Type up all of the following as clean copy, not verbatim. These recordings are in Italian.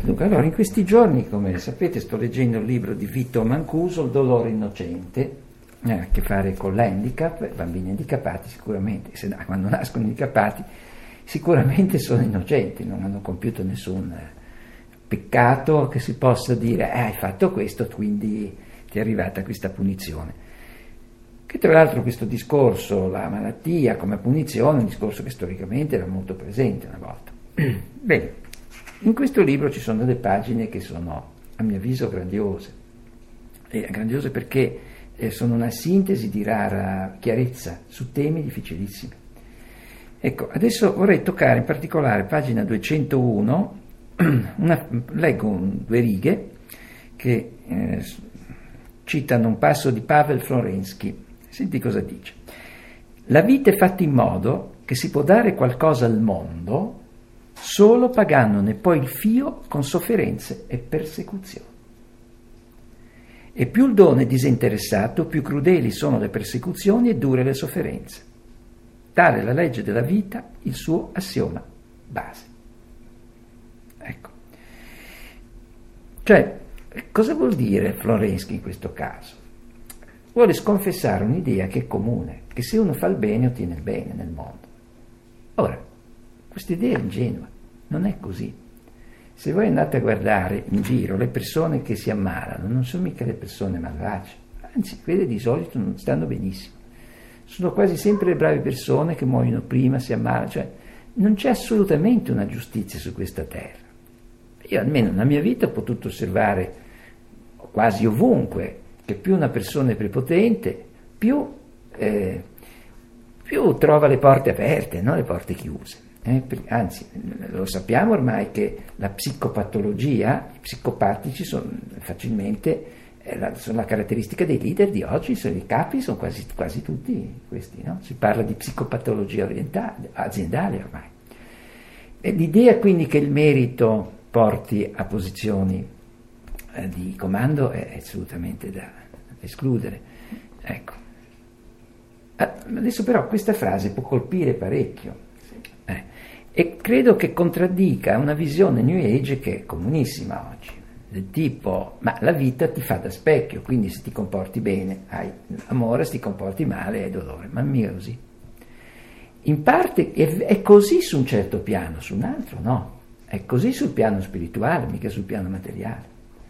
Dunque, allora, in questi giorni, come sapete, sto leggendo il libro di Vito Mancuso, Il dolore innocente, ha a che fare con l'handicap. Bambini handicappati sicuramente, quando nascono handicappati, sicuramente sono innocenti, non hanno compiuto nessun peccato che si possa dire hai fatto questo, quindi ti è arrivata questa punizione. Che tra l'altro questo discorso, la malattia come punizione, è un discorso che storicamente era molto presente una volta. Bene, in questo libro ci sono delle pagine che sono, a mio avviso, grandiose. E grandiose perché sono una sintesi di rara chiarezza su temi difficilissimi. Ecco, adesso vorrei toccare in particolare pagina 201, leggo due righe che citano un passo di Pavel Florensky. Senti cosa dice. La vita è fatta in modo che si può dare qualcosa al mondo solo pagandone poi il fio con sofferenze e persecuzioni. E più il dono è disinteressato, più crudeli sono le persecuzioni e dure le sofferenze. Tale è la legge della vita, il suo assioma base. Ecco. Cioè, cosa vuol dire Florensky in questo caso? Vuole sconfessare un'idea che è comune, che se uno fa il bene ottiene il bene nel mondo. Ora, questa idea è ingenua, non è così. Se voi andate a guardare in giro le persone che si ammalano, non sono mica le persone malvagie, anzi, quelle di solito non stanno benissimo. Sono quasi sempre le brave persone che muoiono prima, si ammalano, cioè non c'è assolutamente una giustizia su questa terra. Io almeno nella mia vita ho potuto osservare quasi ovunque che più una persona è prepotente, più trova le porte aperte, non le porte chiuse. Anzi, lo sappiamo ormai che la psicopatologia, i psicopatici sono facilmente sono la caratteristica dei leader di oggi, i capi sono quasi tutti questi, no? Si parla di psicopatologia aziendale ormai. E l'idea quindi che il merito porti a posizioni di comando è assolutamente da escludere. Ecco. Adesso però questa frase può colpire parecchio e credo che contraddica una visione New Age che è comunissima oggi, del tipo ma la vita ti fa da specchio, quindi se ti comporti bene hai amore, se ti comporti male hai dolore. Ma mica così. In parte è così su un certo piano, su un altro no. È così sul piano spirituale, mica sul piano materiale.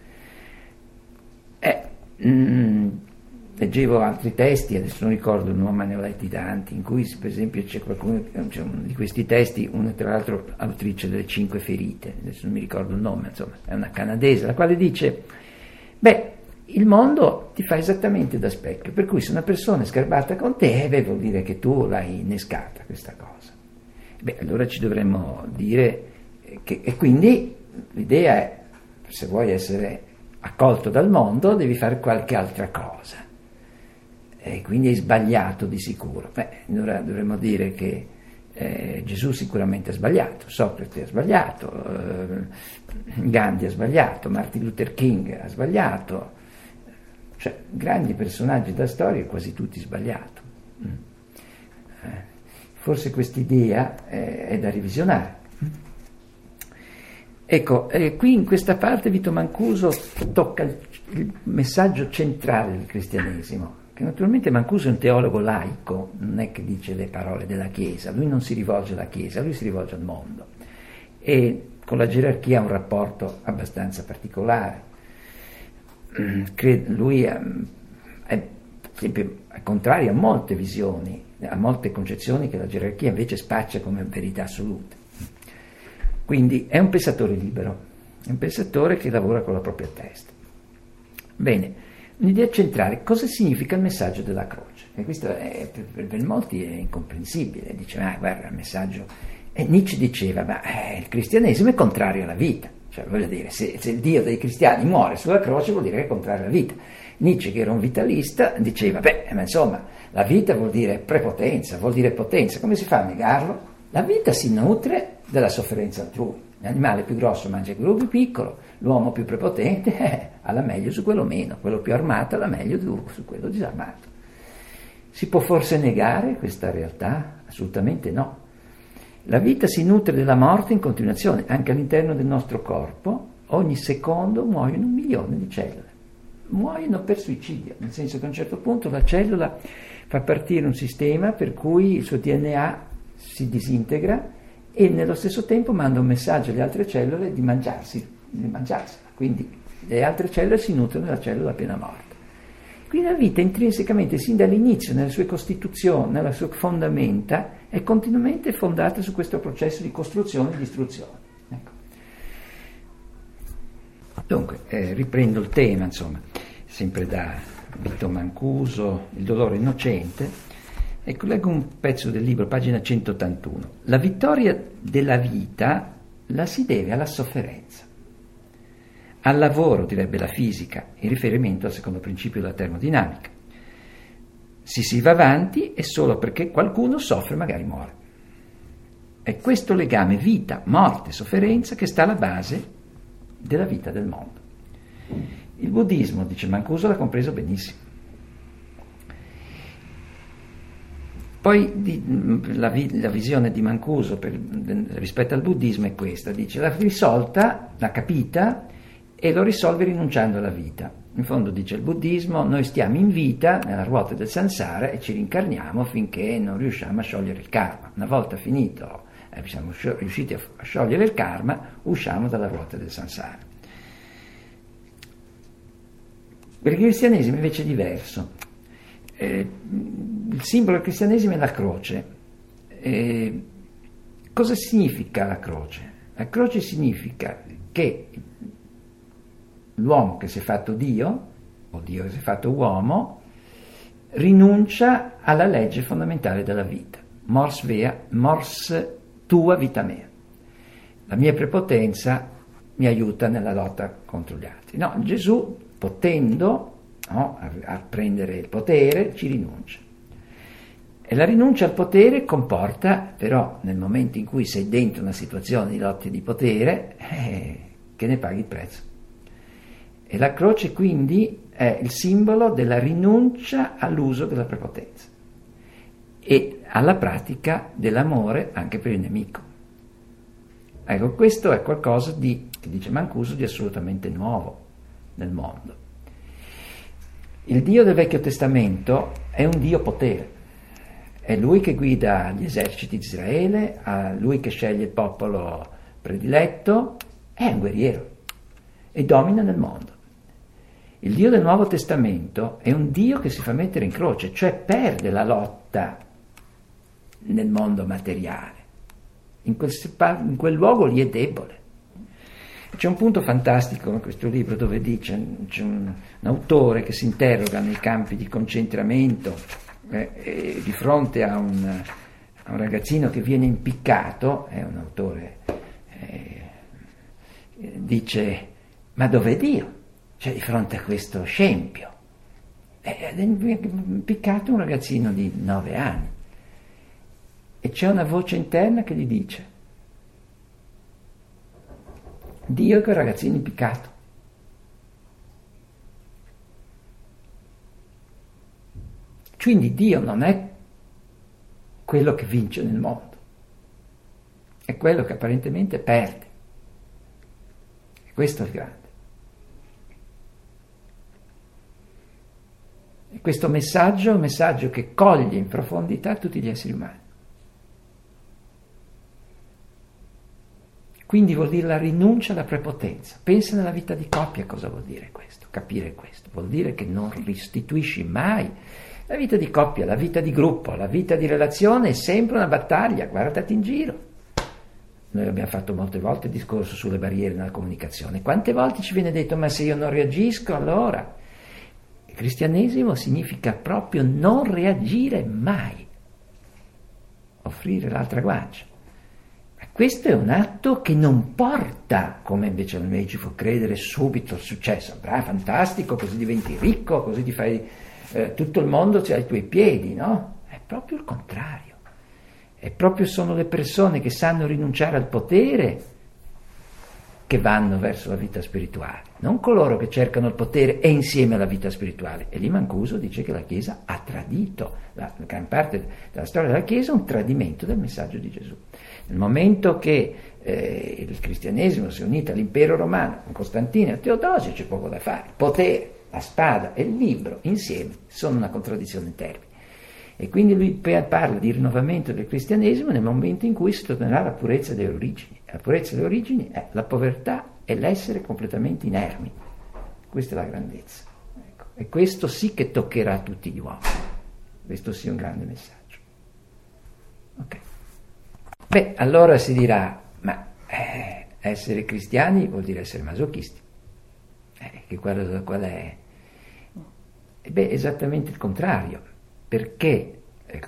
Leggevo altri testi, adesso non ricordo il nome, ma ne ho letti tanti, in cui per esempio c'è uno di questi testi, una tra l'altro autrice delle 5 ferite, adesso non mi ricordo il nome, insomma è una canadese, la quale dice il mondo ti fa esattamente da specchio, per cui se una persona è sgarbata con te, vuol dire che tu l'hai innescata questa cosa. Allora ci dovremmo dire e quindi l'idea è, se vuoi essere accolto dal mondo devi fare qualche altra cosa e quindi hai sbagliato di sicuro. Allora dovremmo dire che Gesù sicuramente ha sbagliato, Socrate ha sbagliato, Gandhi ha sbagliato, Martin Luther King ha sbagliato, cioè grandi personaggi della storia quasi tutti sbagliato. Forse quest'idea è da revisionare. Ecco, qui in questa parte Vito Mancuso tocca il messaggio centrale del cristianesimo, che naturalmente Mancuso è un teologo laico, non è che dice le parole della Chiesa, lui non si rivolge alla Chiesa, lui si rivolge al mondo e con la gerarchia ha un rapporto abbastanza particolare. Lui è contrario a molte visioni, a molte concezioni che la gerarchia invece spaccia come verità assolute. Quindi è un pensatore libero, è un pensatore che lavora con la propria testa. Bene, un'idea centrale, cosa significa il messaggio della croce? E questo per molti è incomprensibile, dice, guarda il messaggio... E Nietzsche diceva, il cristianesimo è contrario alla vita, cioè voglio dire, se il Dio dei cristiani muore sulla croce vuol dire che è contrario alla vita. Nietzsche, che era un vitalista, diceva, ma insomma, la vita vuol dire prepotenza, vuol dire potenza, come si fa a negarlo? La vita si nutre della sofferenza altrui. L'animale più grosso mangia quello più piccolo, l'uomo più prepotente ha la meglio su quello meno, quello più armato ha la meglio su quello disarmato. Si può forse negare questa realtà? Assolutamente no. La vita si nutre della morte in continuazione, anche all'interno del nostro corpo ogni secondo muoiono 1 milione di cellule. Muoiono per suicidio, nel senso che a un certo punto la cellula fa partire un sistema per cui il suo DNA si disintegra e nello stesso tempo manda un messaggio alle altre cellule di mangiarsela. Quindi le altre cellule si nutrono della cellula appena morta. Quindi la vita intrinsecamente, sin dall'inizio, nelle sue costituzioni, nelle sue fondamenta, è continuamente fondata su questo processo di costruzione e distruzione. Ecco. Dunque, riprendo il tema, insomma, sempre da Vito Mancuso, Il dolore innocente, ecco, leggo un pezzo del libro, pagina 181. La vittoria della vita la si deve alla sofferenza. Al lavoro, direbbe la fisica, in riferimento al secondo principio della termodinamica. Si va avanti è solo perché qualcuno soffre e magari muore. È questo legame vita, morte, sofferenza che sta alla base della vita del mondo. Il buddismo, dice Mancuso, l'ha compreso benissimo. Poi la visione di Mancuso rispetto al buddismo è questa, dice l'ha risolta, l'ha capita e lo risolve rinunciando alla vita. In fondo, dice il buddismo, noi stiamo in vita nella ruota del samsara e ci rincarniamo finché non riusciamo a sciogliere il karma. Una volta finito, siamo riusciti a sciogliere il karma, usciamo dalla ruota del samsara. Per il cristianesimo invece è diverso. Il simbolo del cristianesimo è la croce. Cosa significa la croce? La croce significa che l'uomo che si è fatto Dio, o Dio che si è fatto uomo, rinuncia alla legge fondamentale della vita. Mors tua vita mea. La mia prepotenza mi aiuta nella lotta contro gli altri. No, Gesù, potendo a prendere il potere, ci rinuncia. E la rinuncia al potere comporta, però, nel momento in cui sei dentro una situazione di lotte di potere, che ne paghi il prezzo. E la croce quindi è il simbolo della rinuncia all'uso della prepotenza e alla pratica dell'amore anche per il nemico. Ecco, questo è qualcosa che dice Mancuso, di assolutamente nuovo nel mondo. Il Dio del Vecchio Testamento è un Dio potere, è Lui che guida gli eserciti di Israele, è Lui che sceglie il popolo prediletto, è un guerriero e domina nel mondo. Il Dio del Nuovo Testamento è un Dio che si fa mettere in croce, cioè perde la lotta nel mondo materiale. In quel luogo lì è debole. C'è un punto fantastico in questo libro dove c'è un autore che si interroga nei campi di concentramento di fronte a un ragazzino che viene impiccato, è un autore, dice: ma dov'è Dio? Cioè, di fronte a questo scempio. È impiccato un ragazzino di 9 anni e c'è una voce interna che gli dice: Dio è quel ragazzino impiccato. Quindi Dio non è quello che vince nel mondo, è quello che apparentemente perde. E questo è il grande. E questo messaggio è un messaggio che coglie in profondità tutti gli esseri umani. Quindi vuol dire la rinuncia alla prepotenza. Pensa nella vita di coppia cosa vuol dire questo, capire questo. Vuol dire che non restituisci mai. La vita di coppia, la vita di gruppo, la vita di relazione è sempre una battaglia, guardati in giro. Noi abbiamo fatto molte volte il discorso sulle barriere nella comunicazione. Quante volte ci viene detto: ma se io non reagisco, allora... Il cristianesimo significa proprio non reagire mai, offrire l'altra guancia. Ma questo è un atto che non porta, come invece a noi ci fa credere, subito al successo. Fantastico, così diventi ricco, così ti fai tutto il mondo c'è ai tuoi piedi, no? È proprio il contrario. E proprio sono le persone che sanno rinunciare al potere che vanno verso la vita spirituale, non coloro che cercano il potere e insieme alla vita spirituale. E lì Mancuso dice che la Chiesa ha tradito, la gran parte della storia della Chiesa è un tradimento del messaggio di Gesù. Nel momento che il cristianesimo si è unito all'impero romano con Costantino e Teodosio, c'è poco da fare. Il potere, la spada e il libro insieme sono una contraddizione in termini. E quindi lui parla di rinnovamento del cristianesimo nel momento in cui si tornerà alla purezza delle origini. La purezza delle origini è la povertà e l'essere completamente inermi. Questa è la grandezza. Ecco. E questo sì che toccherà tutti gli uomini. Questo sì è un grande messaggio. Ok. Beh, allora si dirà, ma essere cristiani vuol dire essere masochisti. Che qual è? Beh, esattamente il contrario, perché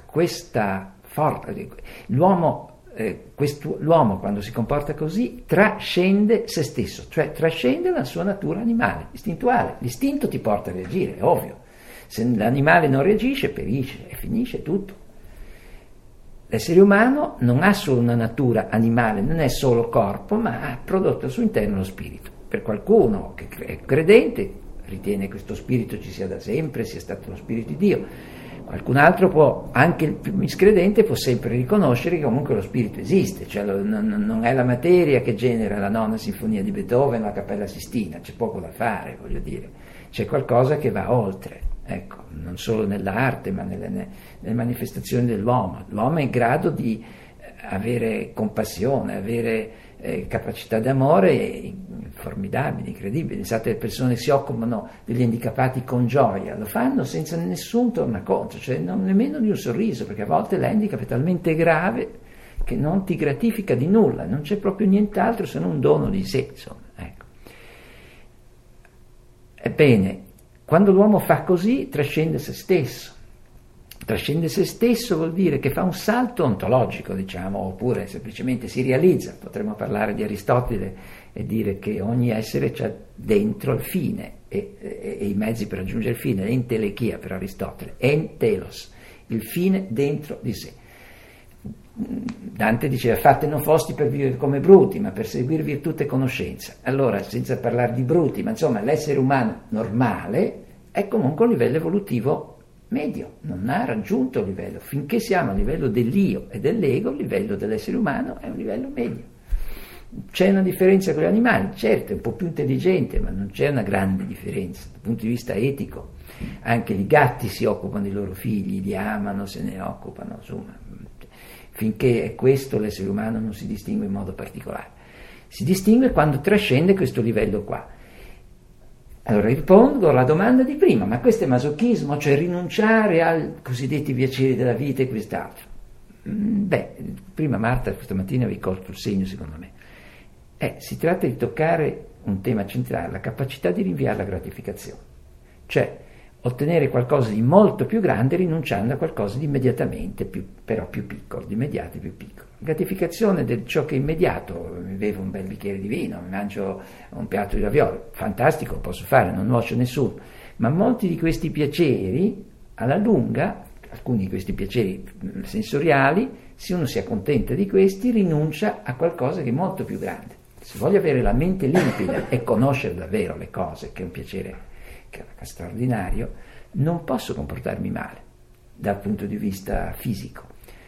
l'uomo quando si comporta così trascende se stesso, cioè trascende la sua natura animale, istintuale. L'istinto ti porta a reagire, è ovvio. Se l'animale non reagisce, perisce e finisce tutto. L'essere umano non ha solo una natura animale, non è solo corpo, ma ha prodotto al suo interno lo spirito. Per qualcuno che è credente ritiene che questo spirito ci sia da sempre, sia stato lo spirito di Dio. Qualcun altro anche il più miscredente, può sempre riconoscere che comunque lo spirito esiste, cioè non è la materia che genera la nona sinfonia di Beethoven, la Cappella Sistina, c'è poco da fare, voglio dire, c'è qualcosa che va oltre. Ecco, non solo nell'arte, ma nelle manifestazioni dell'uomo. L'uomo è in grado di avere compassione, avere capacità d'amore formidabili, incredibili. Pensate, le persone che si occupano degli handicapati con gioia, lo fanno senza nessun tornaconto, cioè non nemmeno di un sorriso, perché a volte l'handicap è talmente grave che non ti gratifica di nulla, non c'è proprio nient'altro se non un dono di sé, insomma. Ecco. Ebbene, quando l'uomo fa così, trascende se stesso. Trascende se stesso vuol dire che fa un salto ontologico, diciamo, oppure semplicemente si realizza. Potremmo parlare di Aristotele e dire che ogni essere c'ha dentro il fine e i mezzi per raggiungere il fine, l'entelechia per Aristotele, entelos, il fine dentro di sé. Dante diceva: fate non fosti per vivere come bruti, ma per seguire virtù e conoscenza. Allora, senza parlare di bruti, ma insomma l'essere umano normale è comunque un livello evolutivo medio, non ha raggiunto il livello. Finché siamo a livello dell'io e dell'ego, il livello dell'essere umano è un livello medio. C'è una differenza con gli animali, certo, è un po' più intelligente, ma non c'è una grande differenza dal punto di vista etico. Anche i gatti si occupano dei loro figli, li amano, se ne occupano, insomma. Finché è questo, l'essere umano non si distingue in modo particolare. Si distingue quando trascende questo livello qua. Allora rispondo alla domanda di prima: ma questo è masochismo, cioè rinunciare ai cosiddetti piaceri della vita e quest'altro? Beh, prima Marta questa mattina avevi colto il segno, secondo me. Si tratta di toccare un tema centrale, la capacità di rinviare la gratificazione, cioè ottenere qualcosa di molto più grande rinunciando a qualcosa di immediatamente però più piccolo, di immediato più piccolo. Gratificazione di ciò che è immediato: mi bevo un bel bicchiere di vino, mi mangio un piatto di ravioli, fantastico, posso fare, non nuocio nessuno, ma molti di questi piaceri alla lunga, alcuni di questi piaceri sensoriali, se uno si accontenta di questi, rinuncia a qualcosa che è molto più grande. Se voglio avere la mente limpida e conoscere davvero le cose, che è un piacere che è straordinario, non posso comportarmi male dal punto di vista fisico.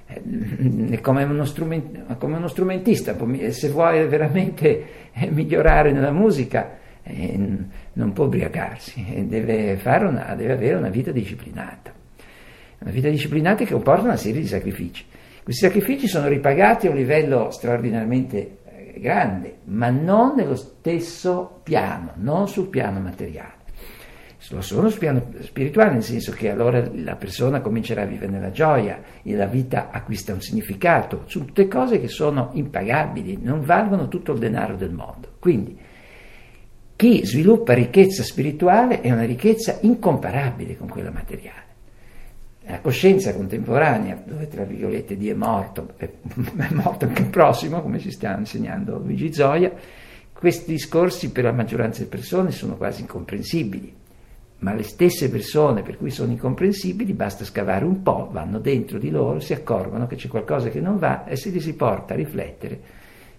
È come uno strumentista, se vuole veramente migliorare nella musica non può ubriacarsi, deve avere una vita disciplinata. Una vita disciplinata che comporta una serie di sacrifici. Questi sacrifici sono ripagati a un livello straordinariamente grande, ma non nello stesso piano, non sul piano materiale. Lo sono sul piano spirituale, nel senso che allora la persona comincerà a vivere nella gioia e la vita acquista un significato. Sono tutte cose che sono impagabili, non valgono tutto il denaro del mondo. Quindi chi sviluppa ricchezza spirituale è una ricchezza incomparabile con quella materiale. La coscienza contemporanea, dove tra virgolette Dio è morto anche il prossimo, come ci sta insegnando Luigi Zoia, questi discorsi per la maggioranza delle persone sono quasi incomprensibili. Ma le stesse persone per cui sono incomprensibili, basta scavare un po', vanno dentro di loro, si accorgono che c'è qualcosa che non va e se li si porta a riflettere,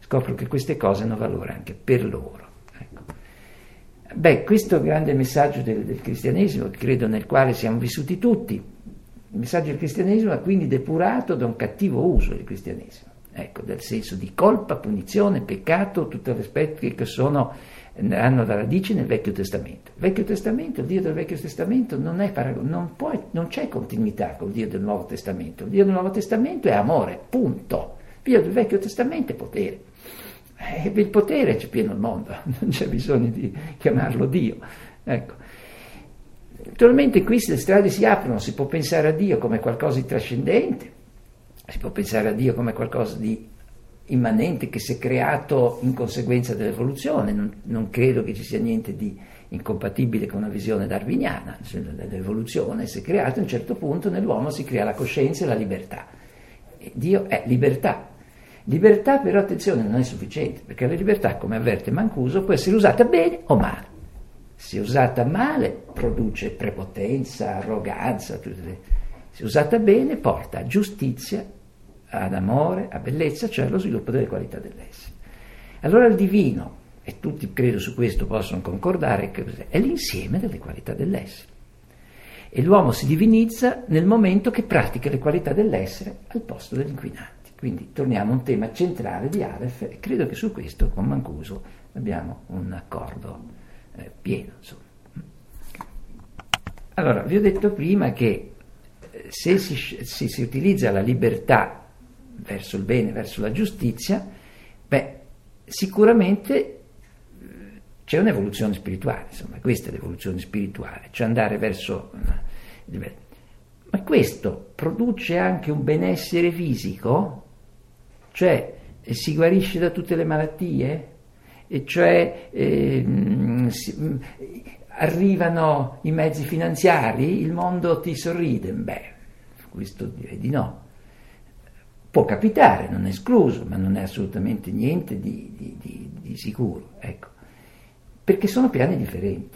scopro che queste cose hanno valore anche per loro. Ecco. Beh, questo è il grande messaggio del cristianesimo, credo nel quale siamo vissuti tutti. Il messaggio del cristianesimo è quindi depurato da un cattivo uso del cristianesimo, ecco, del senso di colpa, punizione, peccato, tutti gli aspetti che hanno la radice nel Vecchio Testamento. Il Vecchio Testamento, il Dio del Vecchio Testamento non c'è continuità col Dio del Nuovo Testamento. Il Dio del Nuovo Testamento è amore, punto. Il Dio del Vecchio Testamento è potere. E il potere c'è pieno il mondo, non c'è bisogno di chiamarlo Dio. Ecco. Naturalmente qui le strade si aprono, si può pensare a Dio come qualcosa di trascendente, si può pensare a Dio come qualcosa di immanente che si è creato in conseguenza dell'evoluzione. Non credo che ci sia niente di incompatibile con una visione darwiniana. L'evoluzione si è creata a un certo punto, nell'uomo si crea la coscienza e la libertà. E Dio è libertà. Libertà però, attenzione, non è sufficiente, perché la libertà, come avverte Mancuso, può essere usata bene o male. Se usata male produce prepotenza, arroganza, se usata bene porta a giustizia, ad amore, a bellezza, cioè allo sviluppo delle qualità dell'essere. Allora il divino, e tutti credo su questo possono concordare, è l'insieme delle qualità dell'essere. E l'uomo si divinizza nel momento che pratica le qualità dell'essere al posto degli inquinanti. Quindi torniamo a un tema centrale di Aleph, e credo che su questo con Mancuso abbiamo un accordo pieno. Insomma. Allora, vi ho detto prima che se si utilizza la libertà verso il bene, verso la giustizia, sicuramente c'è un'evoluzione spirituale, insomma, questa è l'evoluzione spirituale, cioè andare verso il bene. Ma questo produce anche un benessere fisico, cioè si guarisce da tutte le malattie, e cioè arrivano i mezzi finanziari, il mondo ti sorride. Questo direi di no. Può capitare, non è escluso, ma non è assolutamente niente di sicuro, ecco, perché sono piani differenti.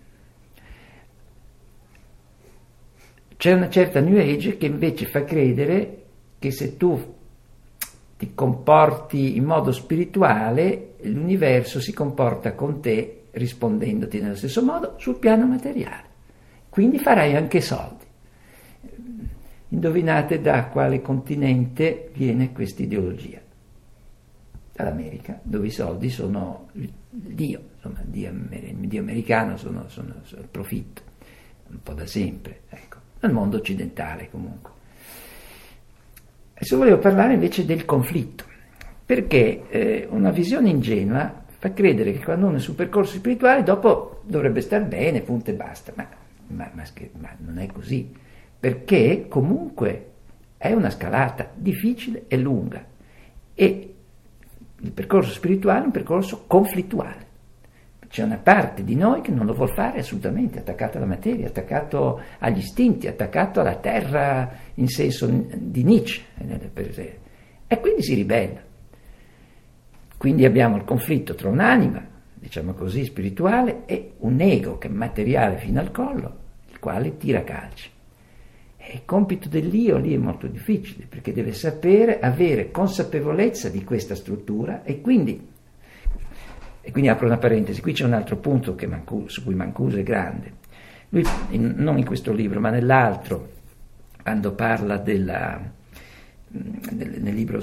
C'è una certa New Age che invece fa credere che se tu ti comporti in modo spirituale, l'universo si comporta con te rispondendoti nello stesso modo sul piano materiale. Quindi farai anche soldi. Indovinate da quale continente viene questa ideologia? Dall'America, dove i soldi sono il Dio, insomma, il Dio americano sono il profitto, un po' da sempre, ecco, nel mondo occidentale comunque. Adesso volevo parlare invece del conflitto, perché una visione ingenua fa credere che quando uno è sul percorso spirituale dopo dovrebbe star bene, punto e basta, ma non è così, perché comunque è una scalata difficile e lunga, e il percorso spirituale è un percorso conflittuale. C'è una parte di noi che non lo vuol fare assolutamente, attaccato alla materia, attaccato agli istinti, attaccato alla terra in senso di Nietzsche, e quindi si ribella. Quindi abbiamo il conflitto tra un'anima, diciamo così, spirituale, e un ego che è materiale fino al collo, il quale tira calci. E il compito dell'io lì è molto difficile, perché deve sapere, avere consapevolezza di questa struttura, e quindi apro una parentesi, qui c'è un altro punto su cui Mancuso è grande. Lui, non in questo libro, ma nell'altro, quando parla nel libro,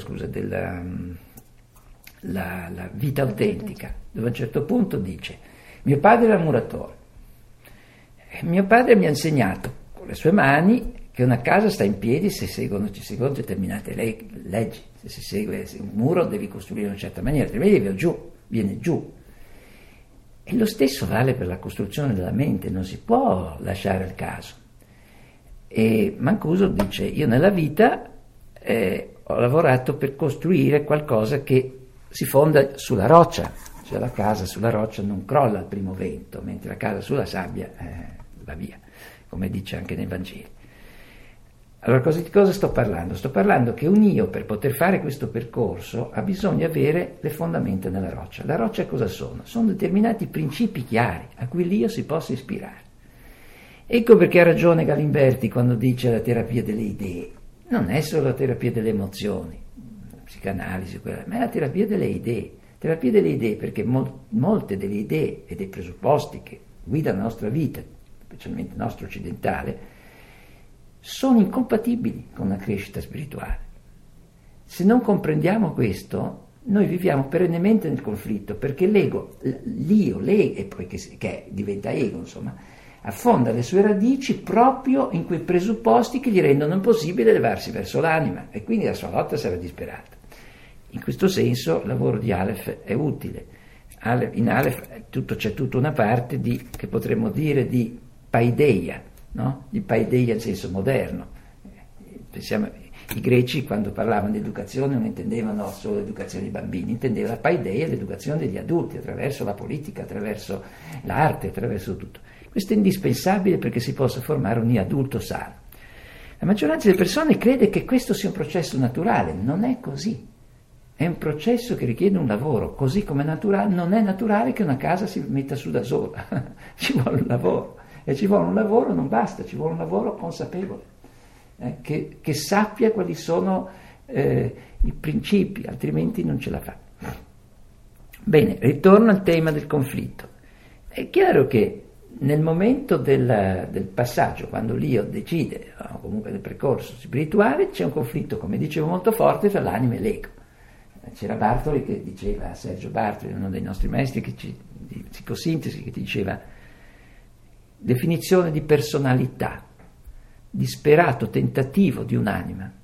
la vita autentica, dove a un certo punto dice: mio padre era muratore, e mio padre mi ha insegnato con le sue mani che una casa sta in piedi se ci seguono determinate leggi. Se si segue un muro devi costruire in una certa maniera, altrimenti viene giù. E lo stesso vale per la costruzione della mente, non si può lasciare al caso. E Mancuso dice: io nella vita ho lavorato per costruire qualcosa che si fonda sulla roccia, cioè la casa sulla roccia non crolla al primo vento, mentre la casa sulla sabbia va via, come dice anche nei Vangeli. Allora di cosa sto parlando? Sto parlando che un io, per poter fare questo percorso, ha bisogno di avere le fondamenta nella roccia. La roccia cosa sono? Sono determinati principi chiari a cui l'io si possa ispirare. Ecco perché ha ragione Galimberti quando dice la terapia delle idee. Non è solo la terapia delle emozioni. psicanalisi, ma è la terapia delle idee. Terapia delle idee perché molte delle idee e dei presupposti che guidano la nostra vita, specialmente la nostra occidentale, sono incompatibili con la crescita spirituale. Se non comprendiamo questo, noi viviamo perennemente nel conflitto, perché l'ego, l'io, e poi che diventa ego, insomma, affonda le sue radici proprio in quei presupposti che gli rendono impossibile levarsi verso l'anima, e quindi la sua lotta sarà disperata. In questo senso il lavoro di Aleph è utile. In Aleph c'è tutta una parte che potremmo dire di paideia, no? Di paideia in senso moderno. Pensiamo, i greci quando parlavano di educazione non intendevano solo l'educazione dei bambini, intendevano la paideia, l'educazione degli adulti, attraverso la politica, attraverso l'arte, attraverso tutto. Questo è indispensabile perché si possa formare un adulto sano. La maggioranza delle persone crede che questo sia un processo naturale, non è così. È un processo che richiede un lavoro, così come non è naturale che una casa si metta su da sola, ci vuole un lavoro, e ci vuole un lavoro, non basta, ci vuole un lavoro consapevole, che sappia quali sono i principi, altrimenti non ce la fa. Bene, ritorno al tema del conflitto. È chiaro che nel momento del passaggio, quando l'io decide, o comunque nel percorso spirituale, c'è un conflitto, come dicevo, molto forte tra l'anima e l'ego. C'era Bartoli che diceva, Sergio Bartoli, uno dei nostri maestri di psicosintesi, che diceva: definizione di personalità, disperato tentativo di un'anima,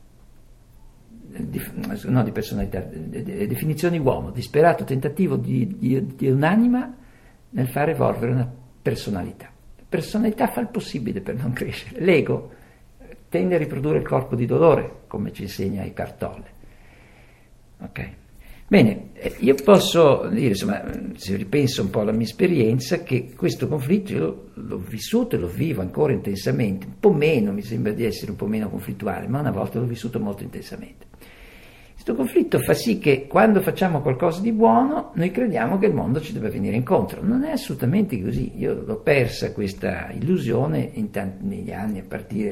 no, di personalità, definizione di uomo, disperato tentativo di un'anima nel far evolvere una personalità. La personalità fa il possibile per non crescere. L'ego tende a riprodurre il corpo di dolore, come ci insegna Eckhart Tolle. Ok, bene, io posso dire, insomma, se ripenso un po' alla mia esperienza, che questo conflitto io l'ho vissuto e lo vivo ancora intensamente, un po' meno, mi sembra di essere un po' meno conflittuale, ma una volta l'ho vissuto molto intensamente. Questo conflitto fa sì che quando facciamo qualcosa di buono noi crediamo che il mondo ci debba venire incontro. Non è assolutamente così. Io l'ho persa questa illusione negli anni, a partire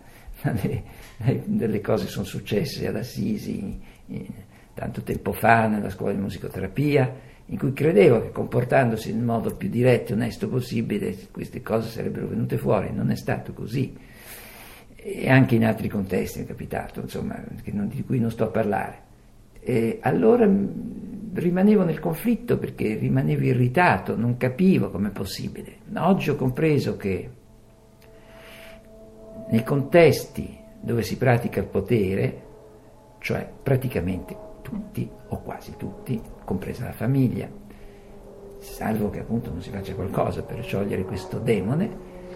dalle cose che sono successe ad Assisi, tanto tempo fa nella scuola di musicoterapia, in cui credevo che comportandosi nel modo più diretto e onesto possibile queste cose sarebbero venute fuori. Non è stato così, e anche in altri contesti è capitato, insomma, di cui non sto a parlare. E allora rimanevo nel conflitto perché rimanevo irritato, non capivo com'è possibile. Oggi ho compreso che nei contesti dove si pratica il potere, cioè praticamente tutti o quasi tutti, compresa la famiglia, salvo che appunto non si faccia qualcosa per sciogliere questo demone,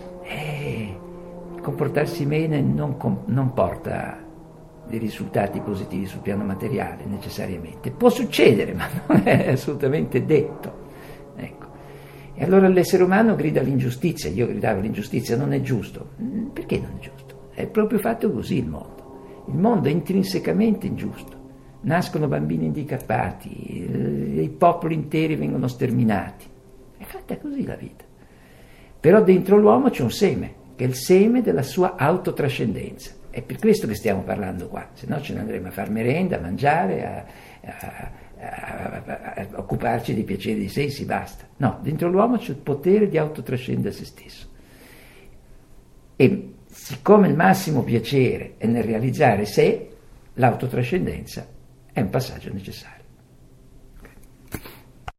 comportarsi bene non porta dei risultati positivi sul piano materiale necessariamente. Può succedere, ma non è assolutamente detto. Ecco. E allora l'essere umano grida all'ingiustizia. Io gridavo all'ingiustizia, non è giusto. Perché non è giusto? È proprio fatto così il mondo. Il mondo è intrinsecamente ingiusto. Nascono bambini handicappati, i popoli interi vengono sterminati. È fatta così la vita. Però dentro l'uomo c'è un seme, che è il seme della sua autotrascendenza. È per questo che stiamo parlando qua, se no ce ne andremo a far merenda, a mangiare, a occuparci dei piaceri dei sensi, basta. No, dentro l'uomo c'è il potere di autotrascendere se stesso. E siccome il massimo piacere è nel realizzare sé, l'autotrascendenza è un passaggio necessario.